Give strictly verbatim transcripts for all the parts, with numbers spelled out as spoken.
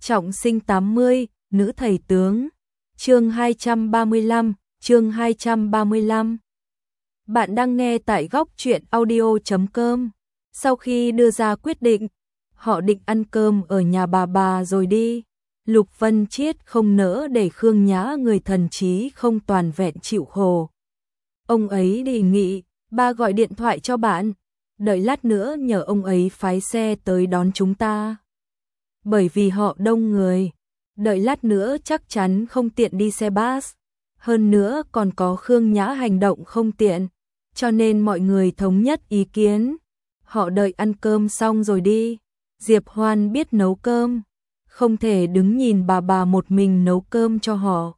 Trọng sinh tám mươi, nữ thầy tướng. Chương hai trăm ba mươi lăm, chương hai trăm ba mươi lăm. Bạn đang nghe tại góc truyện audio chấm com. Sau khi đưa ra quyết định, họ định ăn cơm ở nhà bà bà rồi đi. Lục Vân Chiết không nỡ để Khương Nhã người thần trí không toàn vẹn chịu khổ. Ông ấy đề nghị, ba gọi điện thoại cho bạn, đợi lát nữa nhờ ông ấy phái xe tới đón chúng ta. Bởi vì họ đông người, đợi lát nữa chắc chắn không tiện đi xe bus, hơn nữa còn có Khương Nhã hành động không tiện, cho nên mọi người thống nhất ý kiến, họ đợi ăn cơm xong rồi đi. Diệp Hoan biết nấu cơm, không thể đứng nhìn bà bà một mình nấu cơm cho họ.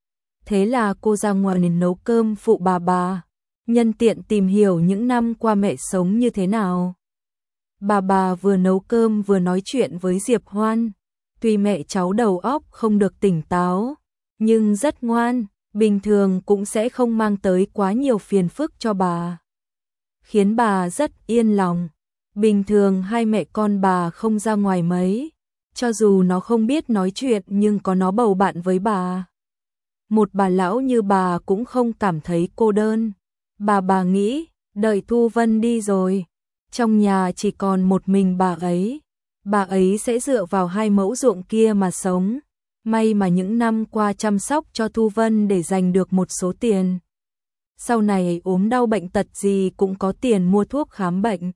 Thế là cô ra ngoài nấu cơm phụ bà bà, nhân tiện tìm hiểu những năm qua mẹ sống như thế nào. Bà bà vừa nấu cơm vừa nói chuyện với Diệp Hoan. Tuy mẹ cháu đầu óc không được tỉnh táo, nhưng rất ngoan, bình thường cũng sẽ không mang tới quá nhiều phiền phức cho bà, khiến bà rất yên lòng. Bình thường hai mẹ con bà không ra ngoài mấy, cho dù nó không biết nói chuyện nhưng có nó bầu bạn với bà. Một bà lão như bà cũng không cảm thấy cô đơn. Bà bà nghĩ, đợi Thu Vân đi rồi, trong nhà chỉ còn một mình bà ấy, bà ấy sẽ dựa vào hai mẫu ruộng kia mà sống. May mà những năm qua chăm sóc cho Thu Vân để giành được một số tiền. Sau này ốm đau bệnh tật gì cũng có tiền mua thuốc khám bệnh.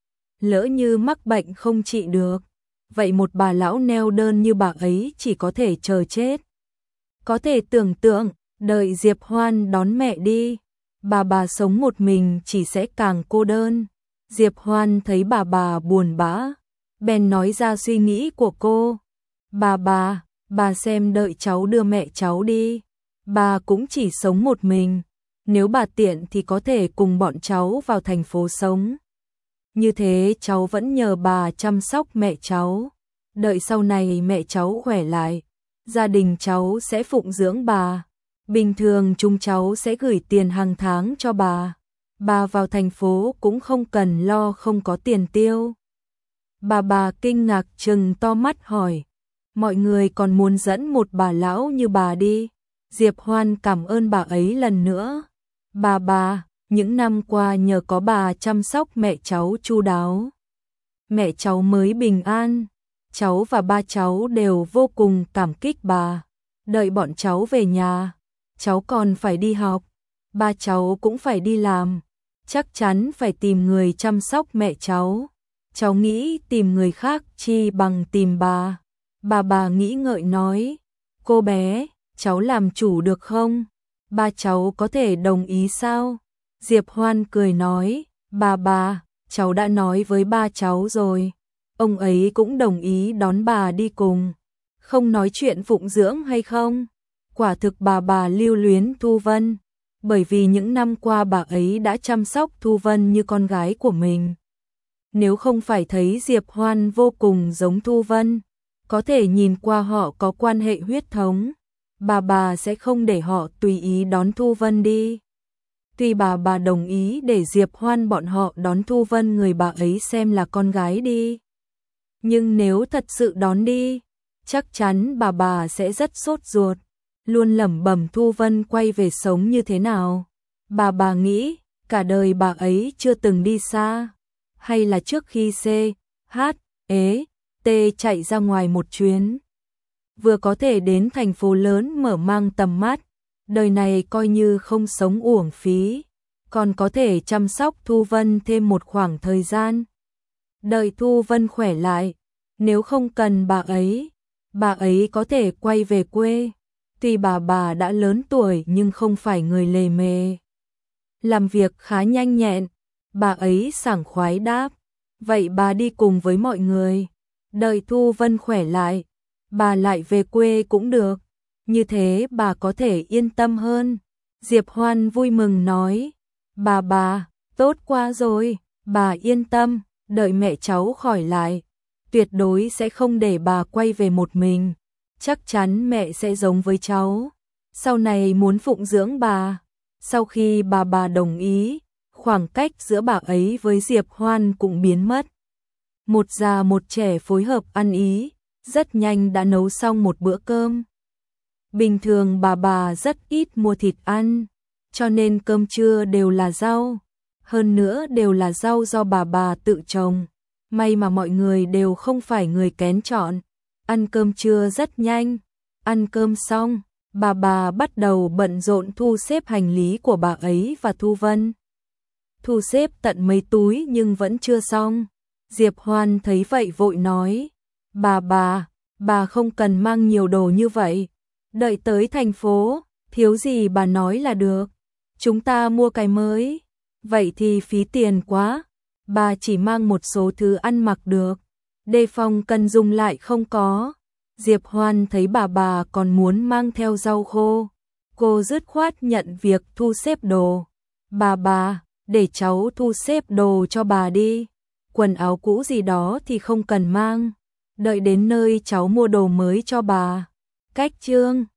Lỡ như mắc bệnh không trị được, vậy một bà lão neo đơn như bà ấy chỉ có thể chờ chết. Có thể tưởng tượng, đợi Diệp Hoan đón mẹ đi, bà bà sống một mình chỉ sẽ càng cô đơn. Diệp Hoan thấy bà bà buồn bã, bèn nói ra suy nghĩ của cô. Bà bà, bà xem đợi cháu đưa mẹ cháu đi. Bà cũng chỉ sống một mình, nếu bà tiện thì có thể cùng bọn cháu vào thành phố sống. Như thế cháu vẫn nhờ bà chăm sóc mẹ cháu. Đợi sau này mẹ cháu khỏe lại, gia đình cháu sẽ phụng dưỡng bà. Bình thường chúng cháu sẽ gửi tiền hàng tháng cho bà. Bà vào thành phố cũng không cần lo không có tiền tiêu. Bà bà kinh ngạc trừng to mắt hỏi, mọi người còn muốn dẫn một bà lão như bà đi? Diệp Hoan cảm ơn bà ấy lần nữa. Bà bà, những năm qua nhờ có bà chăm sóc mẹ cháu chu đáo, mẹ cháu mới bình an. Cháu và ba cháu đều vô cùng cảm kích bà. Đợi bọn cháu về nhà, cháu còn phải đi học, ba cháu cũng phải đi làm, chắc chắn phải tìm người chăm sóc mẹ cháu. Cháu nghĩ tìm người khác chi bằng tìm bà. Bà bà nghĩ ngợi nói, cô bé, cháu làm chủ được không? Ba cháu có thể đồng ý sao? Diệp Hoan cười nói, bà bà, cháu đã nói với ba cháu rồi. Ông ấy cũng đồng ý đón bà đi cùng. Không nói chuyện phụng dưỡng hay không? Quả thực bà bà lưu luyến Thu Vân, bởi vì những năm qua bà ấy đã chăm sóc Thu Vân như con gái của mình. Nếu không phải thấy Diệp Hoan vô cùng giống Thu Vân, có thể nhìn qua họ có quan hệ huyết thống, bà bà sẽ không để họ tùy ý đón Thu Vân đi. Tuy bà bà đồng ý để Diệp Hoan bọn họ đón Thu Vân người bà ấy xem là con gái đi, nhưng nếu thật sự đón đi, chắc chắn bà bà sẽ rất sốt ruột, luôn lẩm bẩm Thu Vân quay về sống như thế nào. Bà bà nghĩ, cả đời bà ấy chưa từng đi xa, hay là trước khi C, H, E, T chạy ra ngoài một chuyến, vừa có thể đến thành phố lớn mở mang tầm mắt, đời này coi như không sống uổng phí, còn có thể chăm sóc Thu Vân thêm một khoảng thời gian. Đợi Thu Vân khỏe lại, nếu không cần bà ấy, bà ấy có thể quay về quê. Tuy bà bà đã lớn tuổi nhưng không phải người lề mề, làm việc khá nhanh nhẹn. Bà ấy sảng khoái đáp, vậy bà đi cùng với mọi người, đợi Thu Vân khỏe lại, bà lại về quê cũng được, như thế bà có thể yên tâm hơn. Diệp Hoan vui mừng nói, bà bà, tốt quá rồi, bà yên tâm, đợi mẹ cháu khỏi lại, tuyệt đối sẽ không để bà quay về một mình, chắc chắn mẹ sẽ giống với cháu, sau này muốn phụng dưỡng bà. Sau khi bà bà đồng ý, khoảng cách giữa bà ấy với Diệp Hoan cũng biến mất. Một già một trẻ phối hợp ăn ý, rất nhanh đã nấu xong một bữa cơm. Bình thường bà bà rất ít mua thịt ăn, cho nên cơm trưa đều là rau, hơn nữa đều là rau do bà bà tự trồng. May mà mọi người đều không phải người kén chọn, ăn cơm trưa rất nhanh. Ăn cơm xong, bà bà bắt đầu bận rộn thu xếp hành lý của bà ấy và Thu Vân. Thu xếp tận mấy túi nhưng vẫn chưa xong. Diệp Hoan thấy vậy vội nói, bà bà, bà không cần mang nhiều đồ như vậy. Đợi tới thành phố, thiếu gì bà nói là được. Chúng ta mua cái mới. Vậy thì phí tiền quá. Bà chỉ mang một số thứ ăn mặc được. Đề phòng cần dùng lại không có. Diệp Hoan thấy bà bà còn muốn mang theo rau khô. Cô dứt khoát nhận việc thu xếp đồ. Bà bà, để cháu thu xếp đồ cho bà đi. Quần áo cũ gì đó thì không cần mang. Đợi đến nơi cháu mua đồ mới cho bà. Cách chương